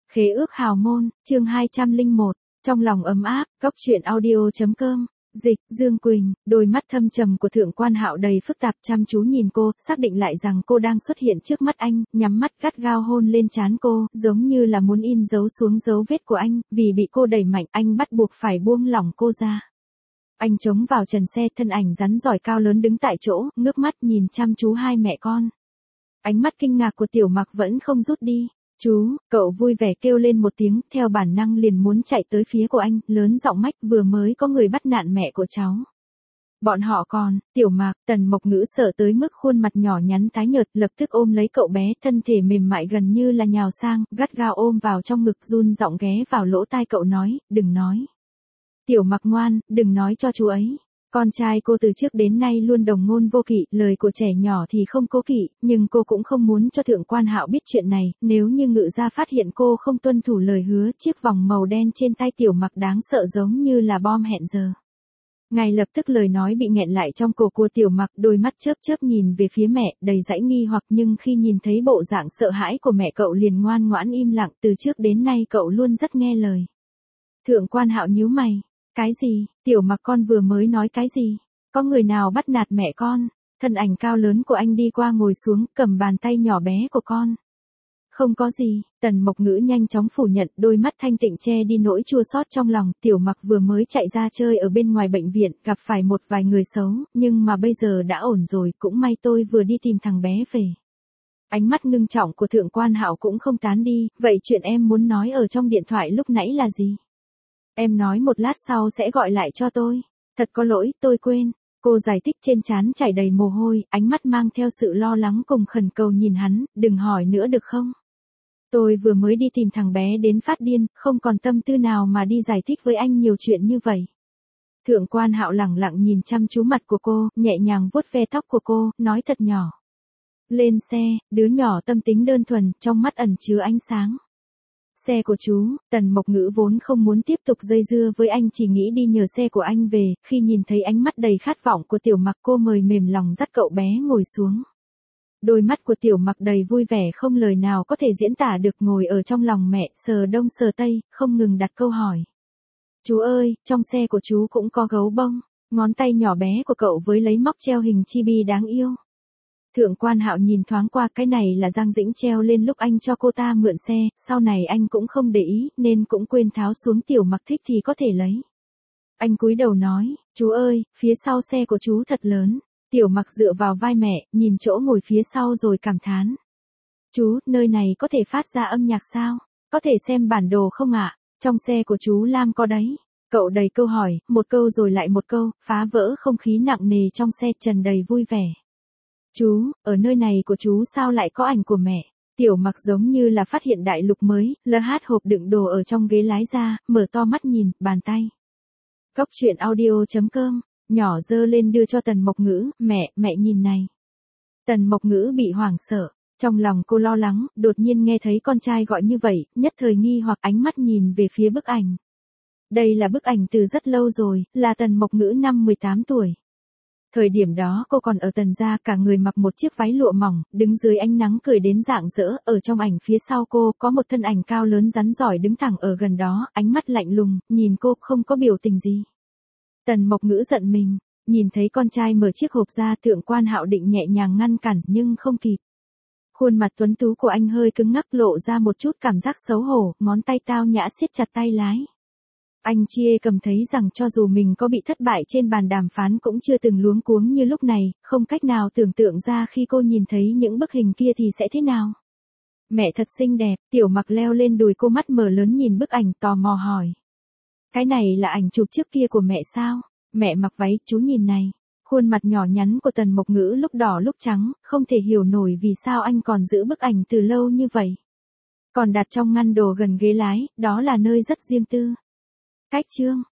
Khế ước hào môn, chương 201, trong lòng ấm áp, góc truyện audio.com, dịch, Dương Quỳnh, đôi mắt thâm trầm của thượng quan Hạo đầy phức tạp chăm chú nhìn cô, xác định lại rằng cô đang xuất hiện trước mắt anh, nhắm mắt gắt gao hôn lên trán cô, giống như là muốn in dấu xuống dấu vết của anh, vì bị cô đẩy mạnh, anh bắt buộc phải buông lỏng cô ra. Anh chống vào trần xe, thân ảnh rắn giỏi cao lớn đứng tại chỗ, ngước mắt nhìn chăm chú hai mẹ con. Ánh mắt kinh ngạc của Tiểu Mặc vẫn không rút đi. Chú, cậu vui vẻ kêu lên một tiếng, theo bản năng liền muốn chạy tới phía của anh, lớn giọng mách, vừa mới có người bắt nạn mẹ của cháu. Bọn họ còn, Tiểu Mạc, Tần Mộc Ngữ sợ tới mức khuôn mặt nhỏ nhắn tái nhợt, lập tức ôm lấy cậu bé, thân thể mềm mại gần như là nhào sang, gắt gao ôm vào trong ngực, run giọng ghé vào lỗ tai cậu nói, đừng nói. Tiểu Mạc ngoan, đừng nói cho chú ấy. Con trai cô từ trước đến nay luôn đồng ngôn vô kỵ, lời của trẻ nhỏ thì không cố kỵ, nhưng cô cũng không muốn cho thượng quan Hạo biết chuyện này, nếu như Ngự gia phát hiện cô không tuân thủ lời hứa, chiếc vòng màu đen trên tay Tiểu Mặc đáng sợ giống như là bom hẹn giờ. Ngay lập tức lời nói bị nghẹn lại trong cổ của Tiểu Mặc, đôi mắt chớp chớp nhìn về phía mẹ, đầy dãy nghi hoặc, nhưng khi nhìn thấy bộ dạng sợ hãi của mẹ cậu liền ngoan ngoãn im lặng, từ trước đến nay cậu luôn rất nghe lời. Thượng quan Hạo nhíu mày. Cái gì, Tiểu Mặc con vừa mới nói cái gì? Có người nào bắt nạt mẹ con? Thân ảnh cao lớn của anh đi qua ngồi xuống, cầm bàn tay nhỏ bé của con. Không có gì, Tần Mộc Ngữ nhanh chóng phủ nhận, đôi mắt thanh tịnh che đi nỗi chua xót trong lòng. Tiểu Mặc vừa mới chạy ra chơi ở bên ngoài bệnh viện, gặp phải một vài người xấu, nhưng mà bây giờ đã ổn rồi, cũng may tôi vừa đi tìm thằng bé về. Ánh mắt ngưng trọng của thượng quan Hạo cũng không tán đi, vậy chuyện em muốn nói ở trong điện thoại lúc nãy là gì? Em nói một lát sau sẽ gọi lại cho tôi. Thật có lỗi, tôi quên. Cô giải thích, trên trán chảy đầy mồ hôi, ánh mắt mang theo sự lo lắng cùng khẩn cầu nhìn hắn, đừng hỏi nữa được không? Tôi vừa mới đi tìm thằng bé đến phát điên, không còn tâm tư nào mà đi giải thích với anh nhiều chuyện như vậy. Thượng quan Hạo lẳng lặng nhìn chăm chú mặt của cô, nhẹ nhàng vuốt ve tóc của cô, nói thật nhỏ. Lên xe, đứa nhỏ tâm tính đơn thuần, trong mắt ẩn chứa ánh sáng. Xe của chú, Tần Mộc Ngữ vốn không muốn tiếp tục dây dưa với anh, chỉ nghĩ đi nhờ xe của anh về, khi nhìn thấy ánh mắt đầy khát vọng của Tiểu Mặc, cô mời mềm lòng dắt cậu bé ngồi xuống. Đôi mắt của Tiểu Mặc đầy vui vẻ không lời nào có thể diễn tả được, ngồi ở trong lòng mẹ, sờ đông sờ tây, không ngừng đặt câu hỏi. Chú ơi, trong xe của chú cũng có gấu bông, ngón tay nhỏ bé của cậu với lấy móc treo hình chibi đáng yêu. Thượng quan Hạo nhìn thoáng qua, cái này là Giang Dĩnh treo lên lúc anh cho cô ta mượn xe, sau này anh cũng không để ý, nên cũng quên tháo xuống. Tiểu Mặc thích thì có thể lấy. Anh cúi đầu nói, chú ơi, phía sau xe của chú thật lớn. Tiểu Mặc dựa vào vai mẹ, nhìn chỗ ngồi phía sau rồi cảm thán. Chú, nơi này có thể phát ra âm nhạc sao? Có thể xem bản đồ không ạ? Trong xe của chú Lam có đấy. Cậu đầy câu hỏi, một câu rồi lại một câu, phá vỡ không khí nặng nề trong xe, tràn đầy vui vẻ. Chú, ở nơi này của chú sao lại có ảnh của mẹ? Tiểu Mặc giống như là phát hiện đại lục mới, lơ hát hộp đựng đồ ở trong ghế lái ra, mở to mắt nhìn, bàn tay. Góc truyện audio.com, nhỏ giơ lên đưa cho Tần Mộc Ngữ, mẹ nhìn này. Tần Mộc Ngữ bị hoảng sợ, trong lòng cô lo lắng, đột nhiên nghe thấy con trai gọi như vậy, nhất thời nghi hoặc, ánh mắt nhìn về phía bức ảnh. Đây là bức ảnh từ rất lâu rồi, là Tần Mộc Ngữ năm 18 tuổi. Thời điểm đó cô còn ở Tần gia, cả người mặc một chiếc váy lụa mỏng, đứng dưới ánh nắng cười đến rạng rỡ, ở trong ảnh phía sau cô có một thân ảnh cao lớn rắn giỏi đứng thẳng ở gần đó, ánh mắt lạnh lùng, nhìn cô không có biểu tình gì. Tần Mộc Ngữ giận mình, nhìn thấy con trai mở chiếc hộp ra, thượng quan Hạo định nhẹ nhàng ngăn cản nhưng không kịp. Khuôn mặt tuấn tú của anh hơi cứng ngắc, lộ ra một chút cảm giác xấu hổ, ngón tay tao nhã siết chặt tay lái. Anh Chia cầm thấy rằng cho dù mình có bị thất bại trên bàn đàm phán cũng chưa từng luống cuống như lúc này, không cách nào tưởng tượng ra khi cô nhìn thấy những bức hình kia thì sẽ thế nào. Mẹ thật xinh đẹp, Tiểu Mặc leo lên đùi cô, mắt mở lớn nhìn bức ảnh, tò mò hỏi. Cái này là ảnh chụp trước kia của mẹ sao? Mẹ mặc váy, chú nhìn này. Khuôn mặt nhỏ nhắn của Tần Mộc Ngữ lúc đỏ lúc trắng, không thể hiểu nổi vì sao anh còn giữ bức ảnh từ lâu như vậy. Còn đặt trong ngăn đồ gần ghế lái, đó là nơi rất riêng tư. Cách chương.